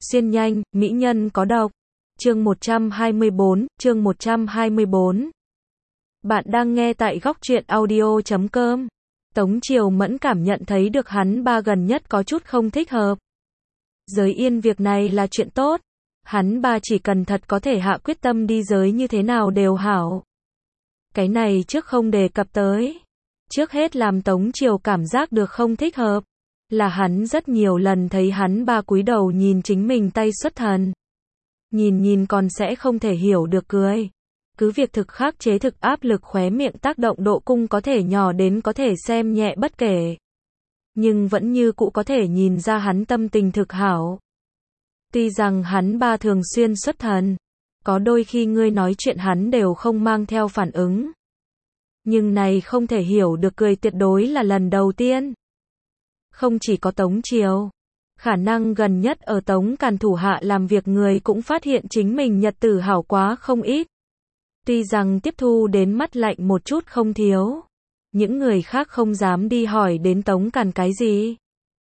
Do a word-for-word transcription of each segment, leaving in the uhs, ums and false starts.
Xuyên nhanh, mỹ nhân có độc. Chương một trăm hai mươi bốn, chương một trăm hai mươi bốn. Bạn đang nghe tại góc truyện audio chấm com. Tống Triều Mẫn cảm nhận thấy được hắn ba gần nhất có chút không thích hợp. Giới yên việc này là chuyện tốt. Hắn ba chỉ cần thật có thể hạ quyết tâm đi giới như thế nào đều hảo. Cái này trước không đề cập tới. Trước hết làm Tống Triều cảm giác được không thích hợp. Là hắn rất nhiều lần thấy hắn ba cúi đầu nhìn chính mình tay xuất thần. Nhìn nhìn còn sẽ không thể hiểu được cười. Cứ việc thực khắc chế thực áp lực khóe miệng tác động độ cung có thể nhỏ đến có thể xem nhẹ bất kể. Nhưng vẫn như cũ có thể nhìn ra hắn tâm tình thực hảo. Tuy rằng hắn ba thường xuyên xuất thần. Có đôi khi ngươi nói chuyện hắn đều không mang theo phản ứng. Nhưng này không thể hiểu được cười tuyệt đối là lần đầu tiên. Không chỉ có Tống Triều. Khả năng gần nhất ở Tống Càn thủ hạ làm việc người cũng phát hiện chính mình nhật tử hảo quá không ít. Tuy rằng tiếp thu đến mắt lạnh một chút không thiếu. Những người khác không dám đi hỏi đến Tống Càn cái gì.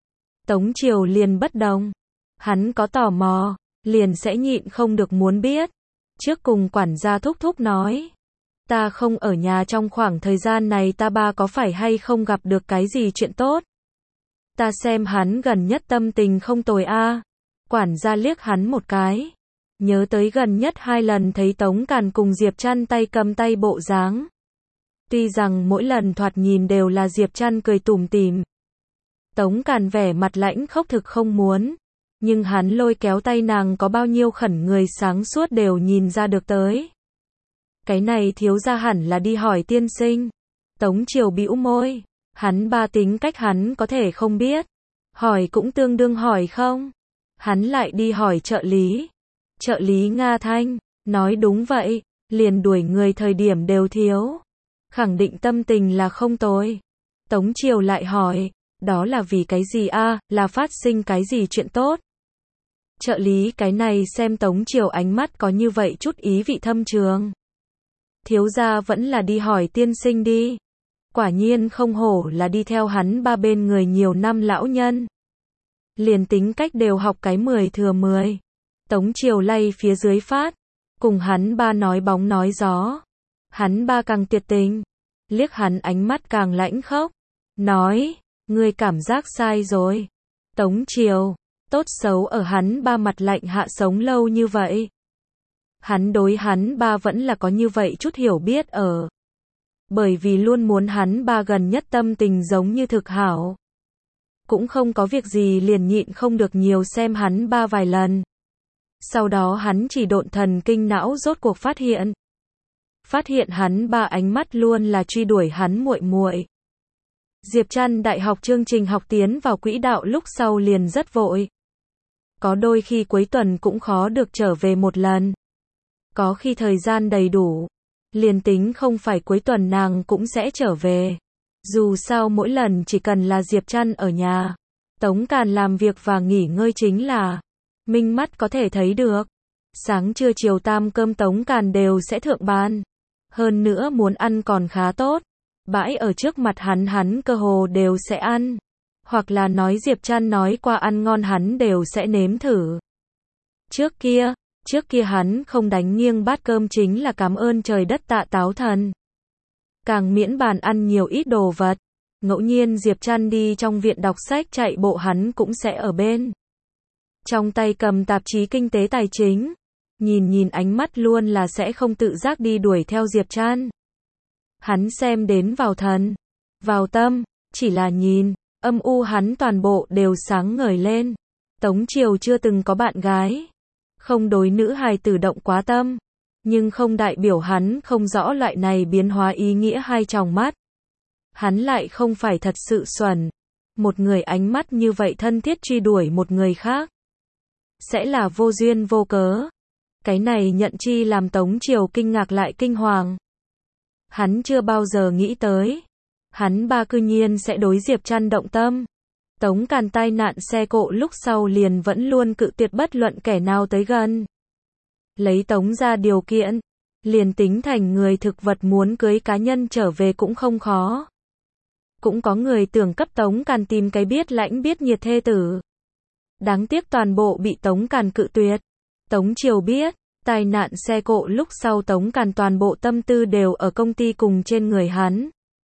Tống Triều liền bất đồng. Hắn có tò mò, liền sẽ nhịn không được muốn biết. Trước cùng quản gia thúc thúc nói. Ta không ở nhà trong khoảng thời gian này ta ba có phải hay không gặp được cái gì chuyện tốt. Ta xem hắn gần nhất tâm tình không tồi a. À. Quản gia liếc hắn một cái. Nhớ tới gần nhất hai lần thấy Tống Càn cùng Diệp Trăn tay cầm tay bộ dáng. Tuy rằng mỗi lần thoạt nhìn đều là Diệp Trăn cười tủm tỉm. Tống Càn vẻ mặt lãnh khốc thực không muốn. Nhưng hắn lôi kéo tay nàng có bao nhiêu khẩn người sáng suốt đều nhìn ra được tới. Cái này thiếu ra hẳn là đi hỏi tiên sinh. Tống Triều bĩu môi. Hắn ba tính cách hắn có thể không biết. Hỏi cũng tương đương hỏi không. Hắn lại đi hỏi trợ lý. Trợ lý Nga Thanh. Nói đúng vậy. Liền đuổi người thời điểm đều thiếu. Khẳng định tâm tình là không tồi. Tống Triều lại hỏi. Đó là vì cái gì a? À, là phát sinh cái gì chuyện tốt? Trợ lý cái này xem Tống Triều ánh mắt có như vậy chút ý vị thâm trường. Thiếu gia vẫn là đi hỏi tiên sinh đi. Quả nhiên không hổ là đi theo hắn ba bên người nhiều năm lão nhân. Liền tính cách đều học cái mười thừa mười. Tống Triều lay phía dưới phát. Cùng hắn ba nói bóng nói gió. Hắn ba càng tuyệt tình. Liếc hắn ánh mắt càng lãnh khốc. Nói, ngươi cảm giác sai rồi. Tống Triều, tốt xấu ở hắn ba mặt lạnh hạ sống lâu như vậy. Hắn đối hắn ba vẫn là có như vậy chút hiểu biết ở. Bởi vì luôn muốn hắn ba gần nhất tâm tình giống như thực hảo. Cũng không có việc gì liền nhịn không được nhiều xem hắn ba vài lần. Sau đó hắn chỉ độn thần kinh não rốt cuộc phát hiện. Phát hiện hắn ba ánh mắt luôn là truy đuổi hắn muội muội. Diệp Trăn đại học chương trình học tiến vào quỹ đạo lúc sau liền rất vội. Có đôi khi cuối tuần cũng khó được trở về một lần. Có khi thời gian đầy đủ. Liền tính không phải cuối tuần nàng cũng sẽ trở về. Dù sao mỗi lần chỉ cần là Diệp Trăn ở nhà. Tống Càn làm việc và nghỉ ngơi chính là. Minh mắt có thể thấy được. Sáng trưa chiều tam cơm Tống Càn đều sẽ thượng bàn. Hơn nữa muốn ăn còn khá tốt. Bãi ở trước mặt hắn hắn cơ hồ đều sẽ ăn. Hoặc là nói Diệp Trăn nói qua ăn ngon hắn đều sẽ nếm thử. Trước kia. Trước kia hắn không đánh nghiêng bát cơm chính là cảm ơn trời đất tạ táo thần. Càng miễn bàn ăn nhiều ít đồ vật. Ngẫu nhiên Diệp Trăn đi trong viện đọc sách chạy bộ hắn cũng sẽ ở bên. Trong tay cầm tạp chí kinh tế tài chính. Nhìn nhìn ánh mắt luôn là sẽ không tự giác đi đuổi theo Diệp Trăn. Hắn xem đến vào thần. Vào tâm. Chỉ là nhìn. Âm u hắn toàn bộ đều sáng ngời lên. Tống Triều chưa từng có bạn gái. Không đối nữ hài tử động quá tâm. Nhưng không đại biểu hắn không rõ loại này biến hóa ý nghĩa hai tròng mắt. Hắn lại không phải thật sự xuẩn. Một người ánh mắt như vậy thân thiết truy đuổi một người khác. Sẽ là vô duyên vô cớ. Cái này nhận chi làm Tống Triều kinh ngạc lại kinh hoàng. Hắn chưa bao giờ nghĩ tới. Hắn ba cư nhiên sẽ đối Diệp Trăn động tâm. Tống Càn tai nạn xe cộ lúc sau liền vẫn luôn cự tuyệt bất luận kẻ nào tới gần. Lấy Tống ra điều kiện. Liền tính thành người thực vật muốn cưới cá nhân trở về cũng không khó. Cũng có người tưởng cấp Tống Càn tìm cái biết lãnh biết nhiệt thê tử. Đáng tiếc toàn bộ bị Tống Càn cự tuyệt. Tống Triều biết, tai nạn xe cộ lúc sau Tống Càn toàn bộ tâm tư đều ở công ty cùng trên người hắn.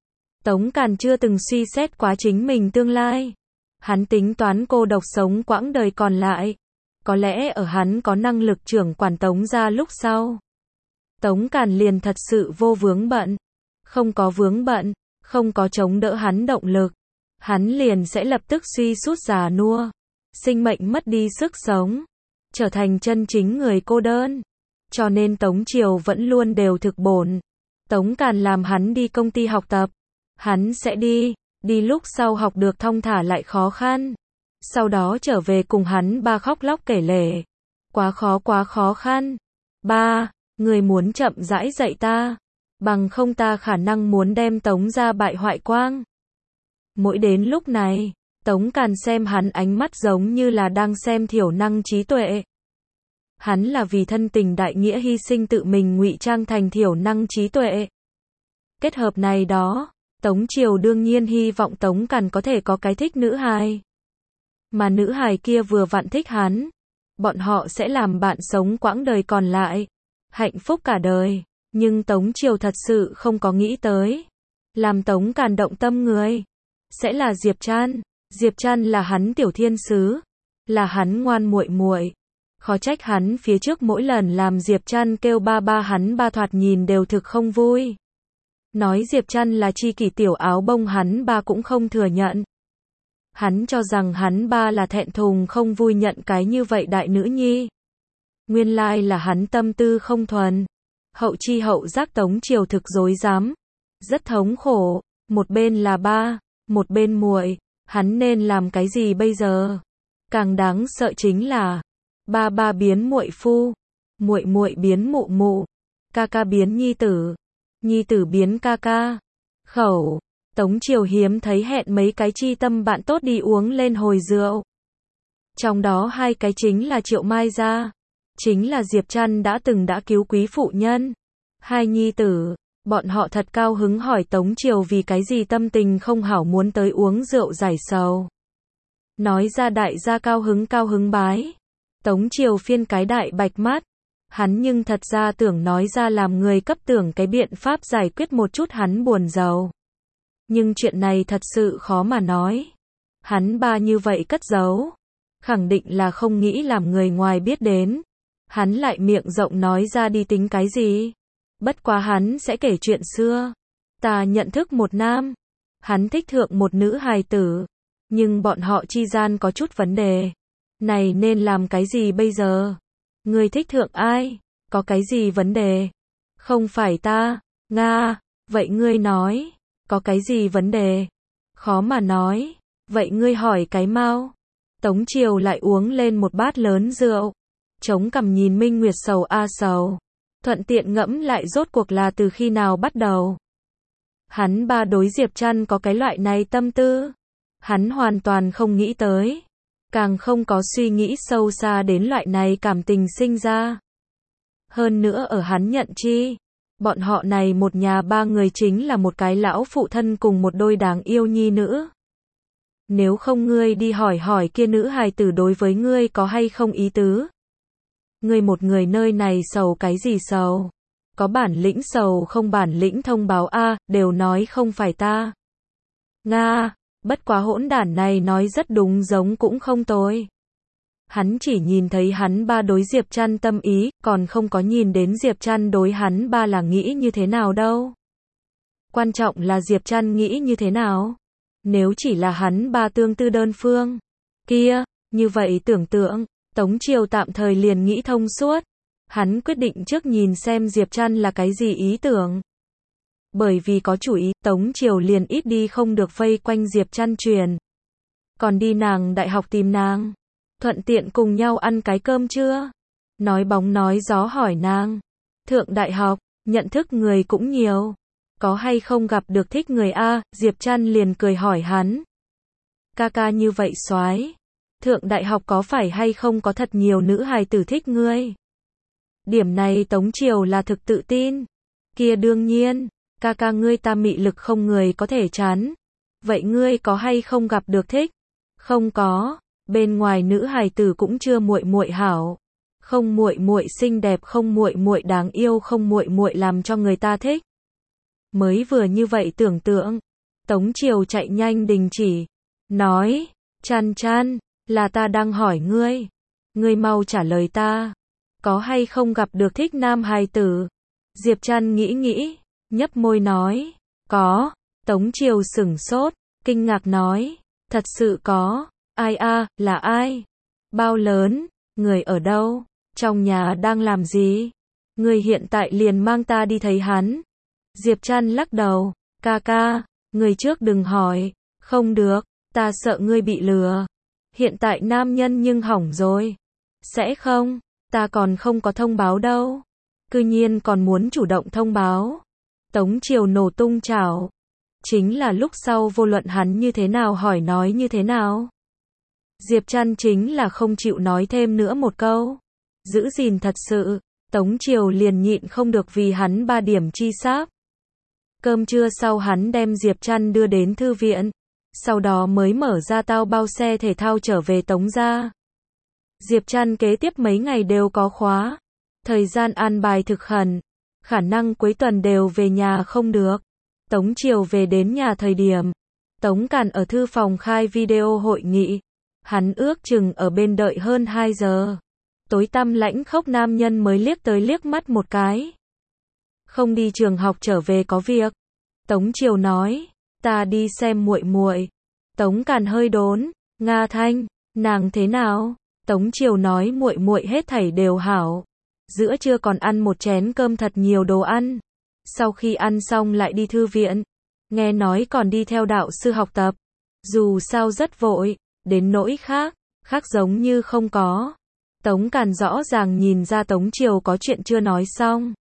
Tống Càn chưa từng suy xét quá chính mình tương lai. Hắn tính toán cô độc sống quãng đời còn lại. Có lẽ ở hắn có năng lực trưởng quản Tống gia lúc sau. Tống Càn liền thật sự vô vướng bận. Không có vướng bận, không có chống đỡ hắn động lực. Hắn liền sẽ lập tức suy sút già nua. Sinh mệnh mất đi sức sống. Trở thành chân chính người cô đơn. Cho nên Tống Triều vẫn luôn đều thực bổn. Tống Càn làm hắn đi công ty học tập. Hắn sẽ đi. Đi lúc sau học được thong thả lại khó khăn. Sau đó trở về cùng hắn ba khóc lóc kể lể. Quá khó quá khó khăn. Ba, người muốn chậm rãi dạy ta. Bằng không ta khả năng muốn đem Tống gia bại hoại quang. Mỗi đến lúc này, Tống Càn xem hắn ánh mắt giống như là đang xem thiểu năng trí tuệ. Hắn là vì thân tình đại nghĩa hy sinh tự mình ngụy trang thành thiểu năng trí tuệ. Kết hợp này đó, Tống Triều đương nhiên hy vọng Tống Càn có thể có cái thích nữ hài. Mà nữ hài kia vừa vặn thích hắn. Bọn họ sẽ làm bạn sống quãng đời còn lại. Hạnh phúc cả đời. Nhưng Tống Triều thật sự không có nghĩ tới. Làm Tống Càn động tâm người. Sẽ là Diệp Trăn. Diệp Trăn là hắn tiểu thiên sứ. Là hắn ngoan muội muội. Khó trách hắn phía trước mỗi lần làm Diệp Trăn kêu ba ba hắn ba thoạt nhìn đều thực không vui. Nói Diệp Trăn là chi kỷ tiểu áo bông hắn ba cũng không thừa nhận. Hắn cho rằng hắn ba là thẹn thùng không vui nhận cái như vậy đại nữ nhi. Nguyên lai là hắn tâm tư không thuần. Hậu chi hậu giác Tống Triều thực dối dám. Rất thống khổ. Một bên là ba, một bên muội. Hắn nên làm cái gì bây giờ? Càng đáng sợ chính là ba ba biến muội phu, muội muội biến mụ mụ, ca ca biến nhi tử, nhi tử biến ca ca. Khẩu, Tống Triều hiếm thấy hẹn mấy cái chi tâm bạn tốt đi uống lên hồi rượu. Trong đó hai cái chính là Triệu Mai gia, chính là Diệp Trăn đã từng đã cứu quý phụ nhân. Hai nhi tử, bọn họ thật cao hứng hỏi Tống Triều vì cái gì tâm tình không hảo muốn tới uống rượu giải sầu. Nói ra đại gia cao hứng cao hứng bái. Tống Triều phiên cái đại bạch mắt. Hắn nhưng thật ra tưởng nói ra làm người cấp tưởng cái biện pháp giải quyết một chút hắn buồn giàu. Nhưng chuyện này thật sự khó mà nói. Hắn ba như vậy cất giấu. Khẳng định là không nghĩ làm người ngoài biết đến. Hắn lại miệng rộng nói ra đi tính cái gì. Bất quá hắn sẽ kể chuyện xưa. Ta nhận thức một nam. Hắn thích thượng một nữ hài tử. Nhưng bọn họ chi gian có chút vấn đề. Này nên làm cái gì bây giờ? Người thích thượng ai? Có cái gì vấn đề? Không phải ta. Nga. Vậy ngươi nói. Có cái gì vấn đề? Khó mà nói. Vậy ngươi hỏi cái mau. Tống Triều lại uống lên một bát lớn rượu. Chống cằm nhìn Minh Nguyệt sầu a sầu. Thuận tiện ngẫm lại rốt cuộc là từ khi nào bắt đầu. Hắn ba đối Diệp Trăn có cái loại này tâm tư. Hắn hoàn toàn không nghĩ tới. Càng không có suy nghĩ sâu xa đến loại này cảm tình sinh ra. Hơn nữa ở hắn nhận chi. Bọn họ này một nhà ba người chính là một cái lão phụ thân cùng một đôi đáng yêu nhi nữ. Nếu không ngươi đi hỏi hỏi kia nữ hài tử đối với ngươi có hay không ý tứ. Ngươi một người nơi này sầu cái gì sầu? Có bản lĩnh sầu không bản lĩnh thông báo a, đều nói không phải ta. Nga, bất quá hỗn đản này nói rất đúng giống cũng không tồi. Hắn chỉ nhìn thấy hắn ba đối Diệp Trăn tâm ý, còn không có nhìn đến Diệp Trăn đối hắn ba là nghĩ như thế nào đâu. Quan trọng là Diệp Trăn nghĩ như thế nào. Nếu chỉ là hắn ba tương tư đơn phương, kia, như vậy tưởng tượng, Tống Triều tạm thời liền nghĩ thông suốt. Hắn quyết định trước nhìn xem Diệp Trăn là cái gì ý tưởng. Bởi vì có chủ ý, Tống Triều liền ít đi không được vây quanh Diệp Trăn truyền. Còn đi nàng đại học tìm nàng. Thuận tiện cùng nhau ăn cái cơm chưa? Nói bóng nói gió hỏi nàng. Thượng đại học, nhận thức người cũng nhiều. Có hay không gặp được thích người a? Diệp Trăn liền cười hỏi hắn. Ca ca như vậy soái. Thượng đại học có phải hay không có thật nhiều nữ hài tử thích ngươi? Điểm này Tống Triều là thực tự tin. Kia đương nhiên, ca ca ngươi ta mị lực không người có thể chán. Vậy ngươi có hay không gặp được thích? Không có. Bên ngoài nữ hài tử cũng chưa muội muội hảo. Không muội muội xinh đẹp, không muội muội đáng yêu, không muội muội làm cho người ta thích. Mới vừa như vậy tưởng tượng, Tống Triều chạy nhanh đình chỉ, nói, Chăn Chăn, là ta đang hỏi ngươi, ngươi mau trả lời ta, có hay không gặp được thích nam hài tử? Diệp Chăn nghĩ nghĩ, nhấp môi nói, có. Tống Triều sửng sốt, kinh ngạc nói, thật sự có. Ai a, là ai? Bao lớn? Người ở đâu? Trong nhà đang làm gì? Người hiện tại liền mang ta đi thấy hắn. Diệp Chăn lắc đầu, ca ca, người trước đừng hỏi, không được, ta sợ ngươi bị lừa. Hiện tại nam nhân nhưng hỏng rồi. Sẽ không, ta còn không có thông báo đâu. Cư nhiên còn muốn chủ động thông báo. Tống Triều nổ tung chảo. Chính là lúc sau vô luận hắn như thế nào hỏi nói như thế nào. Diệp Chăn chính là không chịu nói thêm nữa một câu. Giữ gìn thật sự, Tống Triều liền nhịn không được vì hắn ba điểm chi sáp. Cơm trưa sau hắn đem Diệp Chăn đưa đến thư viện. Sau đó mới mở ra tao bao xe thể thao trở về Tống gia. Diệp Chăn kế tiếp mấy ngày đều có khóa. Thời gian an bài thực khẩn. Khả năng cuối tuần đều về nhà không được. Tống Triều về đến nhà thời điểm. Tống Càn ở thư phòng khai video hội nghị. Hắn ước chừng ở bên đợi hơn hai giờ. Tối tăm lãnh khốc nam nhân mới liếc tới liếc mắt một cái. Không đi trường học trở về có việc. Tống Triều nói, ta đi xem muội muội. Tống Càn hơi đốn, Nga Thanh, nàng thế nào? Tống Triều nói muội muội hết thảy đều hảo. Giữa trưa còn ăn một chén cơm thật nhiều đồ ăn. Sau khi ăn xong lại đi thư viện. Nghe nói còn đi theo đạo sư học tập. Dù sao rất vội, đến nỗi khác, khác giống như không có. Tống Càn rõ ràng nhìn ra Tống Triều có chuyện chưa nói xong.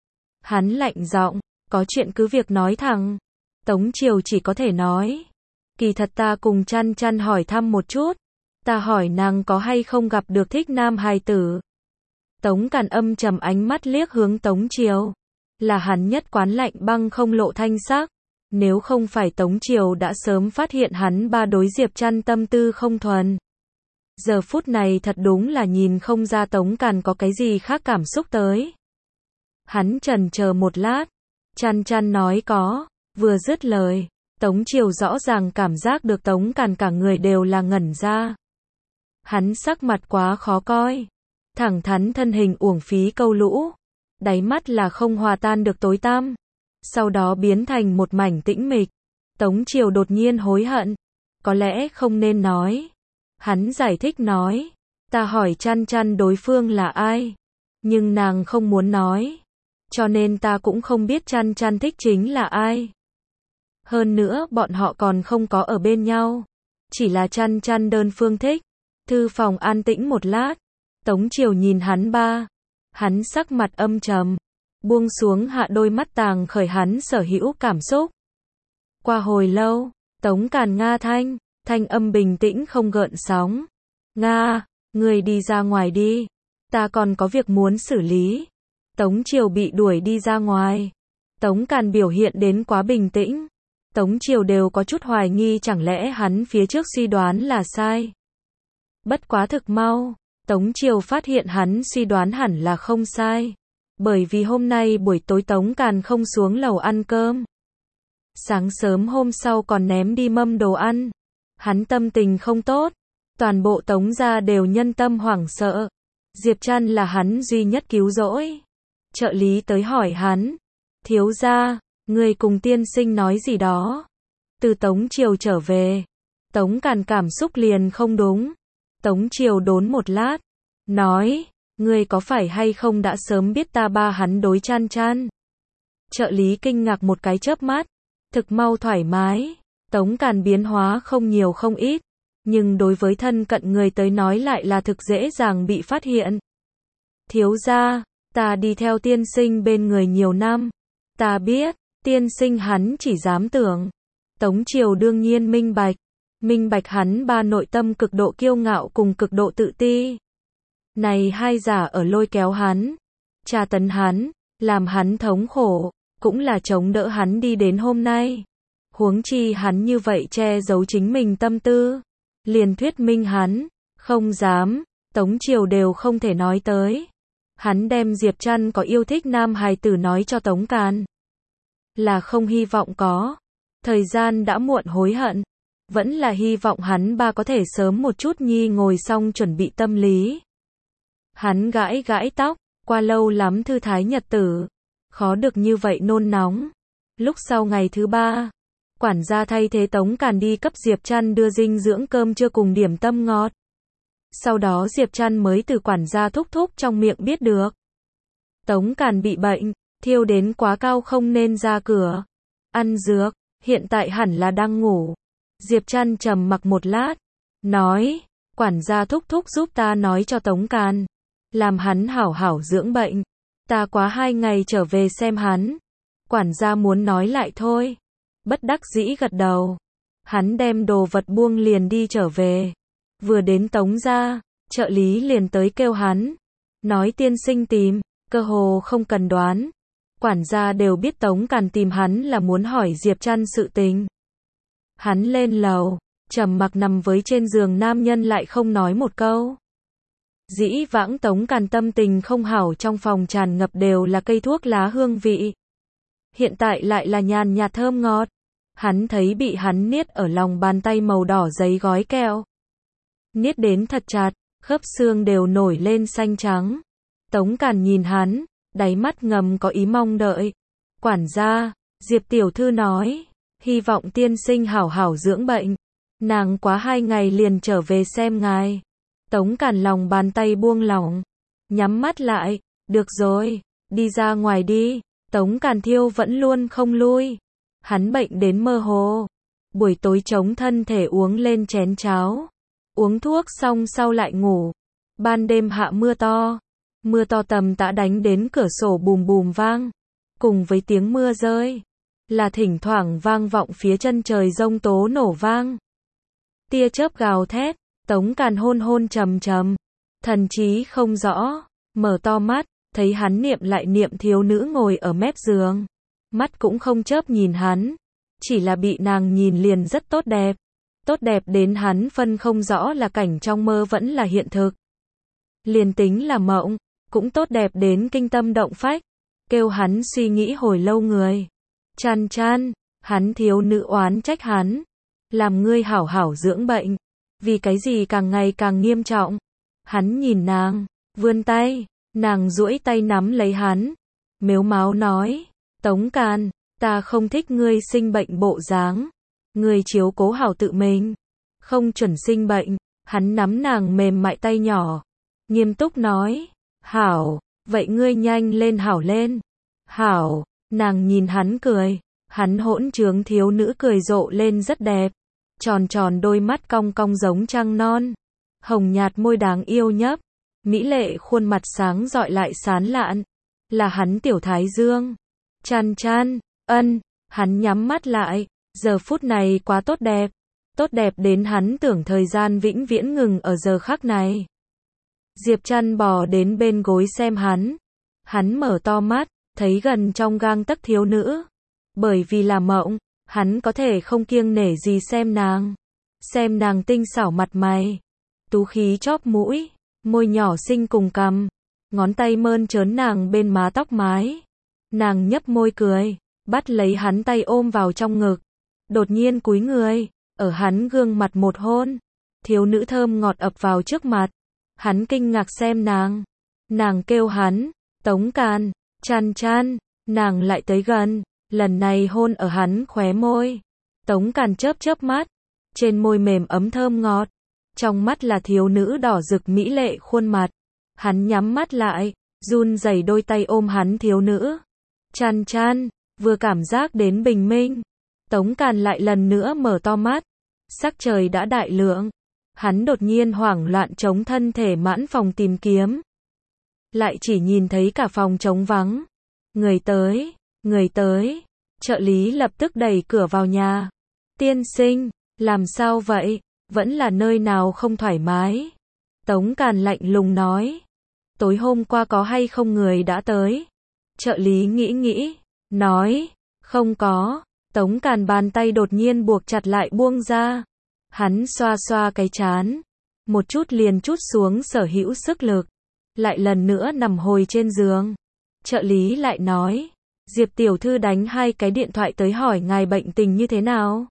Hắn lạnh giọng, có chuyện cứ việc nói thẳng. Tống Triều chỉ có thể nói, kỳ thật ta cùng Chăn Chăn hỏi thăm một chút. Ta hỏi nàng có hay không gặp được thích nam hài tử. Tống Càn âm trầm ánh mắt liếc hướng Tống Triều. Là hắn nhất quán lạnh băng không lộ thanh sắc. Nếu không phải Tống Triều đã sớm phát hiện hắn ba đối Diệp Chăn tâm tư không thuần. Giờ phút này thật đúng là nhìn không ra Tống Càn có cái gì khác cảm xúc tới. Hắn chần chờ một lát. Chăn Chăn nói có. Vừa dứt lời, Tống Triều rõ ràng cảm giác được Tống Càn cả người đều là ngẩn ra. Hắn sắc mặt quá khó coi. Thẳng thắn thân hình uổng phí câu lũ. Đáy mắt là không hòa tan được tối tăm. Sau đó biến thành một mảnh tĩnh mịch. Tống Triều đột nhiên hối hận. Có lẽ không nên nói. Hắn giải thích nói. Ta hỏi Chăn Chăn đối phương là ai. Nhưng nàng không muốn nói. Cho nên ta cũng không biết Chăn Chăn thích chính là ai. Hơn nữa bọn họ còn không có ở bên nhau. Chỉ là Chăn Chăn đơn phương thích. Thư phòng an tĩnh một lát. Tống Triều nhìn hắn ba. Hắn sắc mặt âm trầm. Buông xuống hạ đôi mắt tàng khởi hắn sở hữu cảm xúc. Qua hồi lâu, Tống Càn Nga Thanh, thanh âm bình tĩnh không gợn sóng. Nga, người đi ra ngoài đi. Ta còn có việc muốn xử lý. Tống Triều bị đuổi đi ra ngoài. Tống Càn biểu hiện đến quá bình tĩnh. Tống Triều đều có chút hoài nghi chẳng lẽ hắn phía trước suy đoán là sai. Bất quá thực mau, Tống Triều phát hiện hắn suy đoán hẳn là không sai. Bởi vì hôm nay buổi tối Tống Càn không xuống lầu ăn cơm. Sáng sớm hôm sau còn ném đi mâm đồ ăn. Hắn tâm tình không tốt. Toàn bộ Tống gia đều nhân tâm hoảng sợ. Diệp Chăn là hắn duy nhất cứu rỗi. Trợ lý tới hỏi hắn. Thiếu gia, người cùng tiên sinh nói gì đó. Từ Tống Triều trở về. Tống Càn cảm xúc liền không đúng. Tống Triều đốn một lát. Nói. Ngươi có phải hay không đã sớm biết ta ba hắn đối Chăn Chăn? Trợ lý kinh ngạc một cái chớp mắt. Thực mau thoải mái. Tống Càn biến hóa không nhiều không ít. Nhưng đối với thân cận người tới nói lại là thực dễ dàng bị phát hiện. Thiếu gia, ta đi theo tiên sinh bên người nhiều năm. Ta biết, tiên sinh hắn chỉ dám tưởng. Tống Triều đương nhiên minh bạch. Minh bạch hắn ba nội tâm cực độ kiêu ngạo cùng cực độ tự ti. Này hai giả ở lôi kéo hắn, tra tấn hắn, làm hắn thống khổ, cũng là chống đỡ hắn đi đến hôm nay. Huống chi hắn như vậy che giấu chính mình tâm tư. liền thuyết minh hắn, không dám, Tống Triều đều không thể nói tới. Hắn đem Diệp Trăn có yêu thích nam hài tử nói cho Tống Càn. Là không hy vọng có. Thời gian đã muộn hối hận. Vẫn là hy vọng hắn ba có thể sớm một chút nhi ngồi xong chuẩn bị tâm lý. Hắn gãi gãi tóc, qua lâu lắm thư thái nhật tử. Khó được như vậy nôn nóng. Lúc sau ngày thứ ba, quản gia thay thế Tống Càn đi cấp Diệp Trăn đưa dinh dưỡng cơm trưa cùng điểm tâm ngọt. Sau đó Diệp Trăn mới từ quản gia thúc thúc trong miệng biết được. Tống Càn bị bệnh, thiêu đến quá cao không nên ra cửa. Ăn dược, hiện tại hẳn là đang ngủ. Diệp Trăn trầm mặc một lát, nói, quản gia thúc thúc giúp ta nói cho Tống Càn. Làm hắn hảo hảo dưỡng bệnh. Ta quá hai ngày trở về xem hắn. Quản gia muốn nói lại thôi. Bất đắc dĩ gật đầu. Hắn đem đồ vật buông liền đi trở về. Vừa đến Tống gia, trợ lý liền tới kêu hắn. Nói tiên sinh tìm, cơ hồ không cần đoán. Quản gia đều biết Tống Càn tìm hắn là muốn hỏi Diệp Trăn sự tình. Hắn lên lầu, trầm mặc nằm với trên giường nam nhân lại không nói một câu. Dĩ vãng Tống Càn tâm tình không hảo trong phòng tràn ngập đều là cây thuốc lá hương vị. Hiện tại lại là nhàn nhạt thơm ngọt. Hắn thấy bị hắn niết ở lòng bàn tay màu đỏ giấy gói kẹo. Niết đến thật chặt, khớp xương đều nổi lên xanh trắng. Tống Càn nhìn hắn, đáy mắt ngầm có ý mong đợi. Quản gia, Diệp tiểu thư nói, hy vọng tiên sinh hảo hảo dưỡng bệnh. Nàng quá hai ngày liền trở về xem ngài. Tống Càn lòng bàn tay buông lỏng, nhắm mắt lại, được rồi, đi ra ngoài đi. Tống Càn thiêu vẫn luôn không lui. Hắn bệnh đến mơ hồ. Buổi tối chống thân thể uống lên chén cháo. Uống thuốc xong sau lại ngủ. Ban đêm hạ mưa to. Mưa to tầm tã đánh đến cửa sổ bùm bùm vang. Cùng với tiếng mưa rơi, là thỉnh thoảng vang vọng phía chân trời giông tố nổ vang. Tia chớp gào thét, Tống Càn hôn hôn trầm trầm. Thần trí không rõ, mở to mắt, thấy hắn niệm lại niệm thiếu nữ ngồi ở mép giường. Mắt cũng không chớp nhìn hắn. Chỉ là bị nàng nhìn liền rất tốt đẹp. Tốt đẹp đến hắn phân không rõ là cảnh trong mơ vẫn là hiện thực. Liền tính là mộng, cũng tốt đẹp đến kinh tâm động phách. Kêu hắn suy nghĩ hồi lâu người. Chăn chăn, hắn thiếu nữ oán trách hắn. Làm ngươi hảo hảo dưỡng bệnh. Vì cái gì càng ngày càng nghiêm trọng. Hắn nhìn nàng, vươn tay, nàng duỗi tay nắm lấy hắn. Mếu máo nói, Tống Càn, ta không thích ngươi sinh bệnh bộ dáng. Ngươi chiếu cố hảo tự mình. Không chuẩn sinh bệnh. Hắn nắm nàng mềm mại tay nhỏ. Nghiêm túc nói, hảo, vậy ngươi nhanh lên hảo lên. Hảo, nàng nhìn hắn cười. Hắn hỗn trướng thiếu nữ cười rộ lên rất đẹp. Tròn tròn đôi mắt cong cong giống trăng non. Hồng nhạt môi đáng yêu nhấp. Mỹ lệ khuôn mặt sáng rọi lại sán lạn. Là hắn tiểu thái dương. Chăn chăn, ân, hắn nhắm mắt lại. Giờ phút này quá tốt đẹp. Tốt đẹp đến hắn tưởng thời gian vĩnh viễn ngừng ở giờ khắc này. Diệp Trăn bò đến bên gối xem hắn. Hắn mở to mắt, thấy gần trong gang tấc thiếu nữ. Bởi vì là mộng, hắn có thể không kiêng nể gì xem nàng. Xem nàng tinh xảo mặt mày. Tú khí chóp mũi, môi nhỏ xinh cùng cằm. Ngón tay mơn trớn nàng bên má tóc mái. Nàng nhấp môi cười, bắt lấy hắn tay ôm vào trong ngực. Đột nhiên cúi người, ở hắn gương mặt một hôn. Thiếu nữ thơm ngọt ập vào trước mặt. Hắn kinh ngạc xem nàng. Nàng kêu hắn, Tống Càn, chăn chăn. Nàng lại tới gần, lần này hôn ở hắn khóe môi. Tống Càn chớp chớp mắt, trên môi mềm ấm thơm ngọt. Trong mắt là thiếu nữ đỏ rực mỹ lệ khuôn mặt. Hắn nhắm mắt lại, run rẩy đôi tay ôm hắn thiếu nữ. Chăn chăn, vừa cảm giác đến bình minh. Tống Càn lại lần nữa mở to mắt. Sắc trời đã đại lượng. Hắn đột nhiên hoảng loạn chống thân thể mãn phòng tìm kiếm. Lại chỉ nhìn thấy cả phòng trống vắng. Người tới, người tới. Trợ lý lập tức đẩy cửa vào nhà. Tiên sinh, làm sao vậy? Vẫn là nơi nào không thoải mái? Tống Càn lạnh lùng nói. Tối hôm qua có hay không người đã tới? Trợ lý nghĩ nghĩ, nói, không có. Tống Càn bàn tay đột nhiên buộc chặt lại buông ra. Hắn xoa xoa cái trán, một chút liền trút xuống sở hữu sức lực, lại lần nữa nằm hồi trên giường. Trợ lý lại nói, Diệp tiểu thư đánh hai cái điện thoại tới hỏi ngài bệnh tình như thế nào.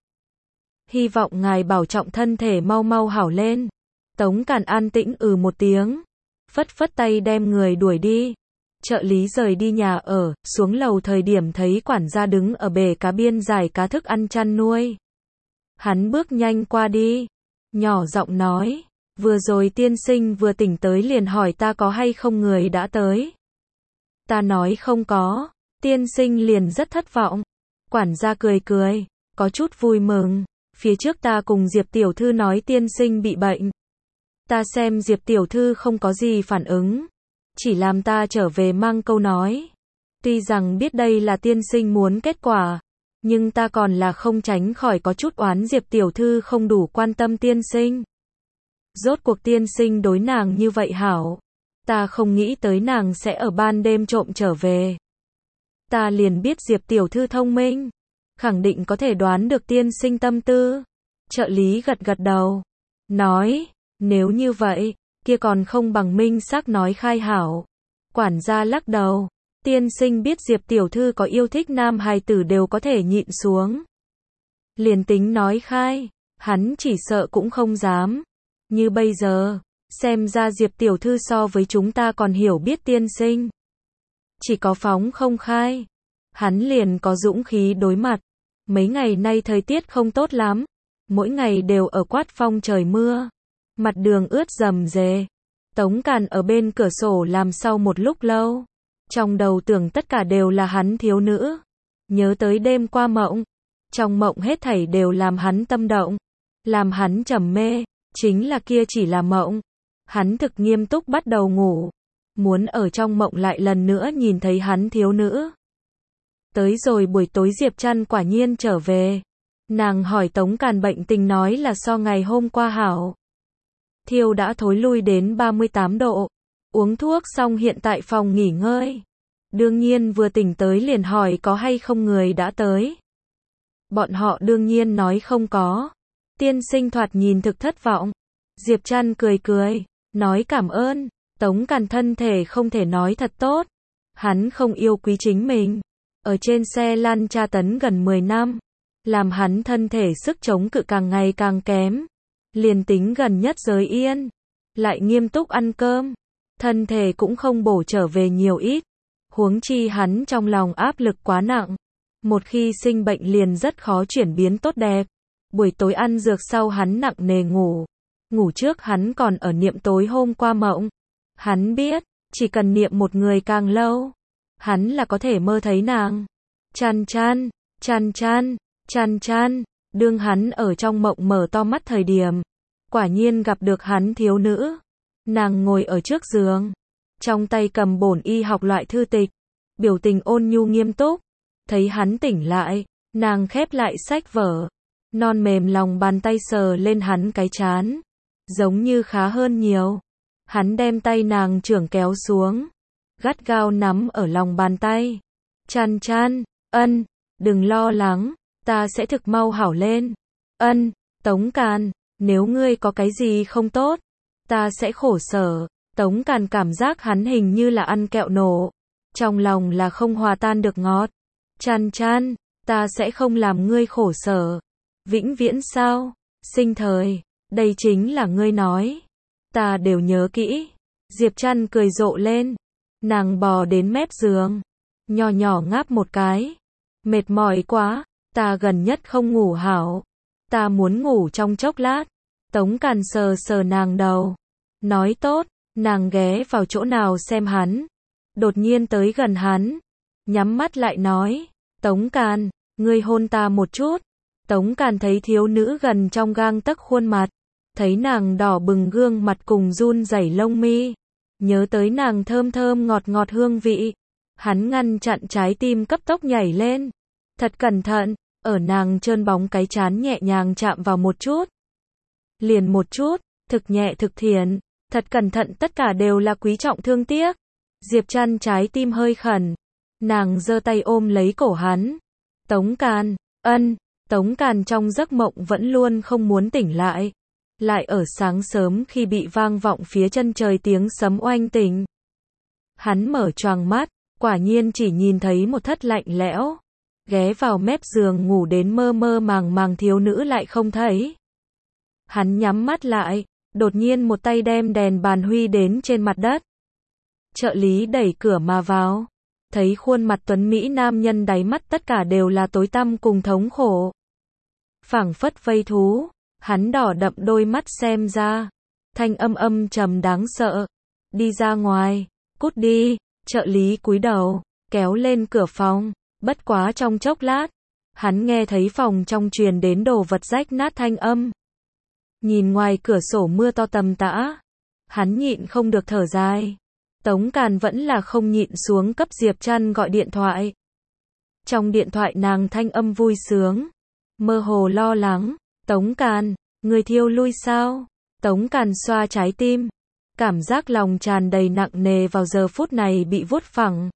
Hy vọng ngài bảo trọng thân thể mau mau hảo lên. Tống Càn an tĩnh ừ một tiếng, phất phất tay đem người đuổi đi. Trợ lý rời đi nhà ở, xuống lầu thời điểm thấy quản gia đứng ở bể cá biên giải cá thức ăn chăn nuôi. Hắn bước nhanh qua đi, nhỏ giọng nói, vừa rồi tiên sinh vừa tỉnh tới liền hỏi ta có hay không người đã tới. Ta nói không có, tiên sinh liền rất thất vọng. Quản gia cười cười, có chút vui mừng, phía trước ta cùng Diệp tiểu thư nói tiên sinh bị bệnh. Ta xem Diệp tiểu thư không có gì phản ứng, chỉ làm ta trở về mang câu nói. Tuy rằng biết đây là tiên sinh muốn kết quả, nhưng ta còn là không tránh khỏi có chút oán Diệp tiểu thư không đủ quan tâm tiên sinh. Rốt cuộc tiên sinh đối nàng như vậy hảo, ta không nghĩ tới nàng sẽ ở ban đêm trộm trở về. Ta liền biết Diệp tiểu thư thông minh, khẳng định có thể đoán được tiên sinh tâm tư. Trợ lý gật gật đầu, nói, nếu như vậy, kia còn không bằng minh xác nói khai hảo. Quản gia lắc đầu, tiên sinh biết Diệp tiểu thư có yêu thích nam hài tử đều có thể nhịn xuống. Liền tính nói khai, hắn chỉ sợ cũng không dám. Như bây giờ, xem ra Diệp tiểu thư so với chúng ta còn hiểu biết tiên sinh. Chỉ có phóng không khai, hắn liền có dũng khí đối mặt. Mấy ngày nay thời tiết không tốt lắm, mỗi ngày đều ở quát phong trời mưa, mặt đường ướt rầm rề. Tống Càn ở bên cửa sổ làm sau một lúc lâu, trong đầu tưởng tất cả đều là hắn thiếu nữ, nhớ tới đêm qua mộng, trong mộng hết thảy đều làm hắn tâm động, làm hắn trầm mê, chính là kia chỉ là mộng. Hắn thực nghiêm túc bắt đầu ngủ, muốn ở trong mộng lại lần nữa nhìn thấy hắn thiếu nữ. Tới rồi buổi tối Diệp Trăn quả nhiên trở về. Nàng hỏi Tống Càn bệnh tình nói là so ngày hôm qua hảo. Thiêu đã thối lui đến ba mươi tám độ. Uống thuốc xong hiện tại phòng nghỉ ngơi. Đương nhiên vừa tỉnh tới liền hỏi có hay không người đã tới. Bọn họ đương nhiên nói không có. Tiên sinh thoạt nhìn thực thất vọng. Diệp Trăn cười cười, nói cảm ơn. Tống Càn thân thể không thể nói thật tốt. Hắn không yêu quý chính mình. Ở trên xe lăn tra tấn gần mười năm, làm hắn thân thể sức chống cự càng ngày càng kém. Liền tính gần nhất giới yên, lại nghiêm túc ăn cơm, thân thể cũng không bổ trở về nhiều ít. Huống chi hắn trong lòng áp lực quá nặng, một khi sinh bệnh liền rất khó chuyển biến tốt đẹp. Buổi tối ăn dược sau hắn nặng nề ngủ, ngủ trước hắn còn ở niệm tối hôm qua mộng. Hắn biết, chỉ cần niệm một người càng lâu, hắn là có thể mơ thấy nàng. Chăn chăn, chăn chăn, chăn chăn, đương hắn ở trong mộng mở to mắt thời điểm, quả nhiên gặp được hắn thiếu nữ. Nàng ngồi ở trước giường, trong tay cầm bổn y học loại thư tịch, biểu tình ôn nhu nghiêm túc. Thấy hắn tỉnh lại, nàng khép lại sách vở, non mềm lòng bàn tay sờ lên hắn cái trán, giống như khá hơn nhiều. Hắn đem tay nàng chưởng kéo xuống, gắt gao nắm ở lòng bàn tay. Chăn chăn, ân, đừng lo lắng, ta sẽ thực mau hảo lên. Ân, Tống Càn, nếu ngươi có cái gì không tốt, ta sẽ khổ sở. Tống Càn cảm giác hắn hình như là ăn kẹo nổ, trong lòng là không hòa tan được ngọt. Chăn chăn, ta sẽ không làm ngươi khổ sở. Vĩnh viễn sao? Sinh thời, đây chính là ngươi nói. Ta đều nhớ kỹ. Diệp Trăn cười rộ lên. Nàng bò đến mép giường, nhỏ nhỏ ngáp một cái. Mệt mỏi quá, ta gần nhất không ngủ hảo. Ta muốn ngủ trong chốc lát. Tống Càn sờ sờ nàng đầu, nói tốt. Nàng ghé vào chỗ nào xem hắn, đột nhiên tới gần hắn, nhắm mắt lại nói, Tống Càn, ngươi hôn ta một chút. Tống Càn thấy thiếu nữ gần trong gang tấc khuôn mặt, thấy nàng đỏ bừng gương mặt cùng run rẩy lông mi, nhớ tới nàng thơm thơm ngọt ngọt hương vị, hắn ngăn chặn trái tim cấp tốc nhảy lên, thật cẩn thận, ở nàng trơn bóng cái trán nhẹ nhàng chạm vào một chút, liền một chút, thực nhẹ thực thiện, thật cẩn thận, tất cả đều là quý trọng thương tiếc. Diệp Trăn trái tim hơi khẩn, nàng giơ tay ôm lấy cổ hắn. Tống Càn, ân, Tống Càn trong giấc mộng vẫn luôn không muốn tỉnh lại. Lại ở sáng sớm khi bị vang vọng phía chân trời tiếng sấm oanh tỉnh. Hắn mở choàng mắt, quả nhiên chỉ nhìn thấy một thất lạnh lẽo. Ghé vào mép giường ngủ đến mơ mơ màng màng thiếu nữ lại không thấy. Hắn nhắm mắt lại, đột nhiên một tay đem đèn bàn huy đến trên mặt đất. Trợ lý đẩy cửa mà vào, thấy khuôn mặt tuấn mỹ nam nhân đáy mắt tất cả đều là tối tăm cùng thống khổ. Phảng phất vây thú, hắn đỏ đậm đôi mắt xem ra, thanh âm âm trầm đáng sợ. Đi ra ngoài, cút đi, trợ lý cúi đầu, kéo lên cửa phòng, bất quá trong chốc lát, hắn nghe thấy phòng trong truyền đến đồ vật rách nát thanh âm. Nhìn ngoài cửa sổ mưa to tầm tã, hắn nhịn không được thở dài. Tống Càn vẫn là không nhịn xuống cấp Diệp Trăn gọi điện thoại. Trong điện thoại nàng thanh âm vui sướng, mơ hồ lo lắng. Tống Càn, người thiêu lui sao? Tống Càn xoa trái tim, cảm giác lòng tràn đầy nặng nề vào giờ phút này bị vuốt phẳng.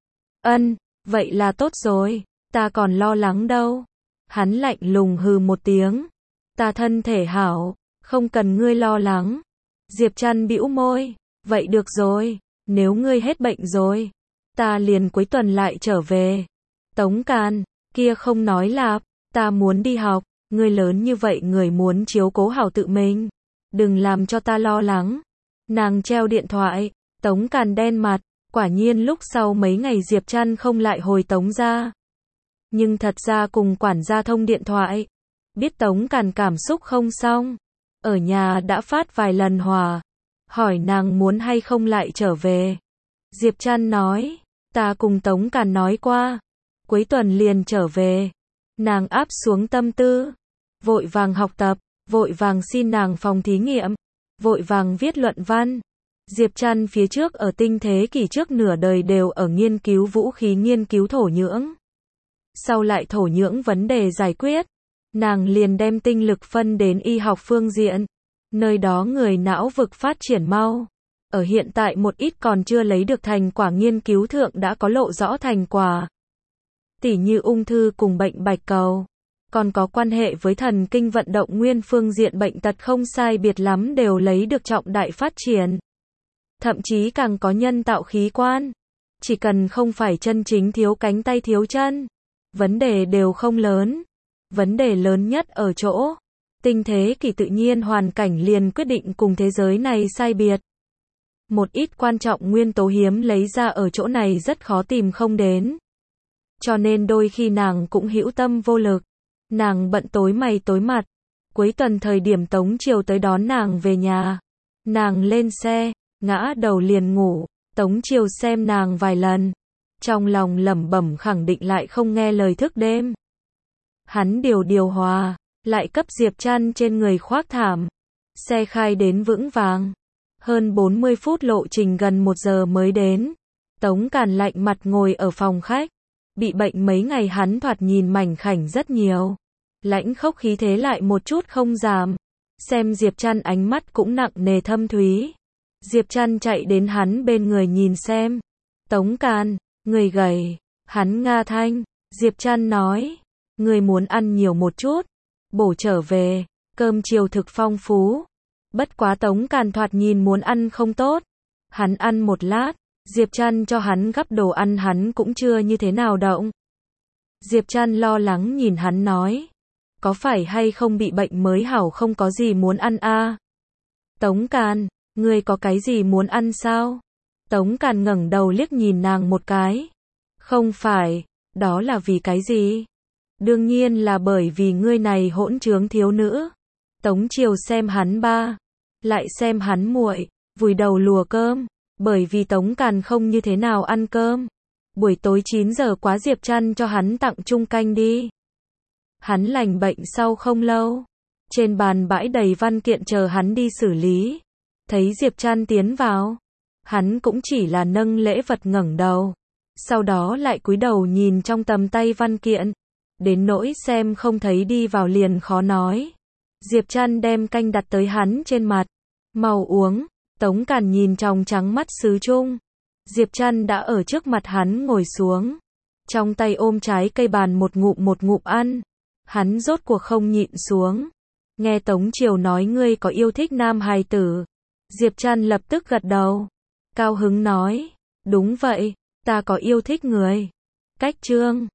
Ân, vậy là tốt rồi, ta còn lo lắng đâu. Hắn lạnh lùng hừ một tiếng. Ta thân thể hảo, không cần ngươi lo lắng. Diệp Trăn bĩu môi, vậy được rồi, nếu ngươi hết bệnh rồi, ta liền cuối tuần lại trở về. Tống Càn, kia không nói lạp, ta muốn đi học, ngươi lớn như vậy người muốn chiếu cố hảo tự mình, đừng làm cho ta lo lắng. Nàng treo điện thoại, Tống Càn đen mặt, quả nhiên lúc sau mấy ngày Diệp Trăn không lại hồi Tống ra. Nhưng thật ra cùng quản gia thông điện thoại, biết Tống Càn cảm xúc không xong, ở nhà đã phát vài lần hòa, hỏi nàng muốn hay không lại trở về. Diệp Trăn nói, ta cùng Tống Càn nói qua, cuối tuần liền trở về. Nàng áp xuống tâm tư, vội vàng học tập, vội vàng xin nàng phòng thí nghiệm, vội vàng viết luận văn. Diệp Trăn phía trước ở tinh thế kỷ trước nửa đời đều ở nghiên cứu vũ khí, nghiên cứu thổ nhưỡng. Sau lại thổ nhưỡng vấn đề giải quyết, nàng liền đem tinh lực phân đến y học phương diện. Nơi đó người não vực phát triển mau. Ở hiện tại một ít còn chưa lấy được thành quả nghiên cứu thượng đã có lộ rõ thành quả. Tỉ như ung thư cùng bệnh bạch cầu, còn có quan hệ với thần kinh vận động nguyên phương diện bệnh tật không sai biệt lắm đều lấy được trọng đại phát triển. Thậm chí càng có nhân tạo khí quan. Chỉ cần không phải chân chính thiếu cánh tay thiếu chân, vấn đề đều không lớn. Vấn đề lớn nhất ở chỗ, tinh thế kỷ tự nhiên hoàn cảnh liền quyết định cùng thế giới này sai biệt. Một ít quan trọng nguyên tố hiếm lấy ra ở chỗ này rất khó tìm không đến. Cho nên đôi khi nàng cũng hữu tâm vô lực. Nàng bận tối mày tối mặt. Cuối tuần thời điểm Tống Triều tới đón nàng về nhà. Nàng lên xe, ngã đầu liền ngủ. Tống Triều xem nàng vài lần, trong lòng lẩm bẩm khẳng định lại không nghe lời thức đêm. Hắn điều điều hòa, lại cấp Diệp Trăn trên người khoác thảm. Xe khai đến vững vàng. Hơn bốn mươi phút lộ trình gần một giờ mới đến. Tống Càn lạnh mặt ngồi ở phòng khách. Bị bệnh mấy ngày hắn thoạt nhìn mảnh khảnh rất nhiều. Lãnh khốc khí thế lại một chút không giảm. Xem Diệp Trăn ánh mắt cũng nặng nề thâm thúy. Diệp Trăn chạy đến hắn bên người nhìn xem. Tống Càn, người gầy. Hắn nga thanh. Diệp Trăn nói, người muốn ăn nhiều một chút, bổ trở về, cơm chiều thực phong phú. Bất quá Tống Càn thoạt nhìn muốn ăn không tốt. Hắn ăn một lát, Diệp Trăn cho hắn gắp đồ ăn hắn cũng chưa như thế nào động. Diệp Trăn lo lắng nhìn hắn nói, có phải hay không bị bệnh mới hảo không có gì muốn ăn a? À? Tống Càn, ngươi có cái gì muốn ăn sao? Tống Càn ngẩng đầu liếc nhìn nàng một cái. Không phải, đó là vì cái gì? Đương nhiên là bởi vì ngươi này hỗn trướng thiếu nữ. Tống Triều xem hắn ba, lại xem hắn muội, vùi đầu lùa cơm, bởi vì Tống Càn không như thế nào ăn cơm. Buổi tối chín giờ quá Diệp Trăn cho hắn tặng chung canh đi. Hắn lành bệnh sau không lâu, trên bàn bãi đầy văn kiện chờ hắn đi xử lý. Thấy Diệp Trăn tiến vào, hắn cũng chỉ là nâng lễ vật ngẩng đầu, sau đó lại cúi đầu nhìn trong tầm tay văn kiện, đến nỗi xem không thấy đi vào liền khó nói. Diệp Trăn đem canh đặt tới hắn trên mặt, mau uống. Tống Càn nhìn trong trắng mắt sứ chung. Diệp Trăn đã ở trước mặt hắn ngồi xuống, trong tay ôm trái cây bàn một ngụm một ngụm ăn. Hắn rốt cuộc không nhịn xuống. Nghe Tống Triều nói ngươi có yêu thích nam hài tử. Diệp Trăn lập tức gật đầu. Cao hứng nói, đúng vậy, ta có yêu thích người. Cách Trương